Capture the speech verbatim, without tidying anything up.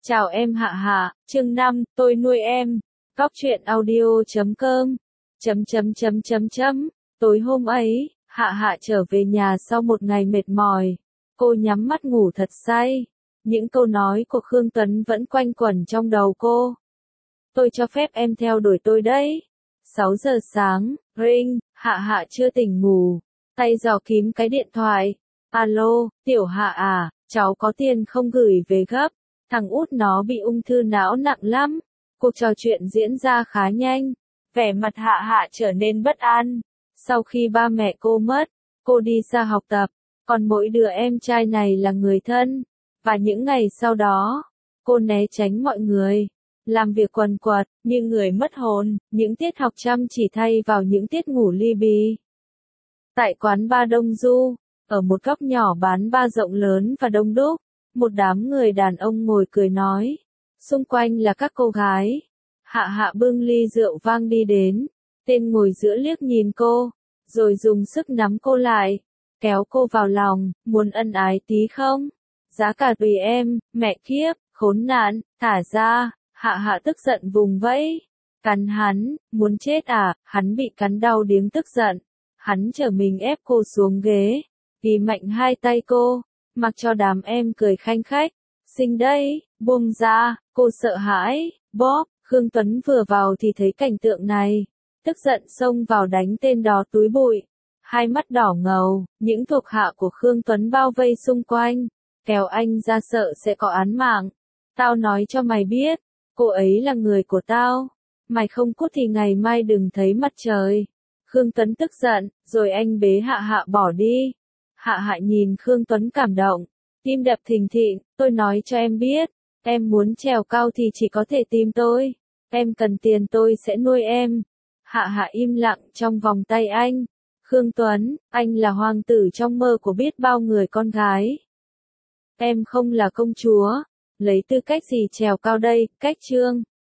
Chào em Hạ Hạ, chương năm, tôi nuôi em. Góc truyện audio chấm com. Chấm chấm chấm chấm chấm. Tối hôm ấy, Hạ Hạ trở về nhà sau một ngày mệt mỏi. Cô nhắm mắt ngủ thật say. Những câu nói của Khương Tuấn vẫn quanh quẩn trong đầu cô. Tôi cho phép em theo đuổi tôi đấy. sáu giờ sáng, ring, Hạ Hạ chưa tỉnh ngủ. Tay giò kím cái điện thoại. Alo, Tiểu Hạ à, cháu có tiền không gửi về gấp. Thằng út nó bị ung thư não nặng lắm. Cuộc trò chuyện diễn ra khá nhanh. Vẻ mặt Hạ Hạ trở nên bất an. Sau khi ba mẹ cô mất, cô đi xa học tập. Còn mỗi đứa em trai này là người thân. Và những ngày sau đó, cô né tránh mọi người. Làm việc quần quật, như người mất hồn. Những tiết học chăm chỉ thay vào những tiết ngủ li bì. Tại quán bar Đông Du, ở một góc nhỏ bán bar rộng lớn và đông đúc, một đám người đàn ông ngồi cười nói. Xung quanh là các cô gái. Hạ Hạ bưng ly rượu vang đi đến. Tên ngồi giữa liếc nhìn cô, rồi dùng sức nắm cô lại, kéo cô vào lòng, muốn ân ái tí không? Giá cả tùy em, mẹ kiếp, khốn nạn, thả ra. Hạ Hạ tức giận vùng vẫy. Cắn hắn, muốn chết à? Hắn bị cắn đau điếng tức giận. Hắn trở mình ép cô xuống ghế, ghi mạnh hai tay cô, mặc cho đám em cười khanh khách. Xinh đây, buông ra. Cô sợ hãi, bóp. Khương Tuấn vừa vào thì thấy cảnh tượng này, tức giận xông vào đánh tên đó túi bụi. Hai mắt đỏ ngầu, những thuộc hạ của Khương Tuấn bao vây xung quanh, kéo anh ra sợ sẽ có án mạng. Tao nói cho mày biết, cô ấy là người của tao. Mày không cút thì ngày mai đừng thấy mặt trời. Khương Tuấn tức giận, rồi anh bế Hạ Hạ bỏ đi. Hạ Hạ nhìn Khương Tuấn cảm động, tim đập thình thịch. Tôi nói cho em biết, em muốn trèo cao thì chỉ có thể tìm tôi. Em cần tiền tôi sẽ nuôi em. Hạ Hạ im lặng trong vòng tay anh. Khương Tuấn, anh là hoàng tử trong mơ của biết bao người con gái. Em không là công chúa. Lấy tư cách gì trèo cao đây? Cách chương.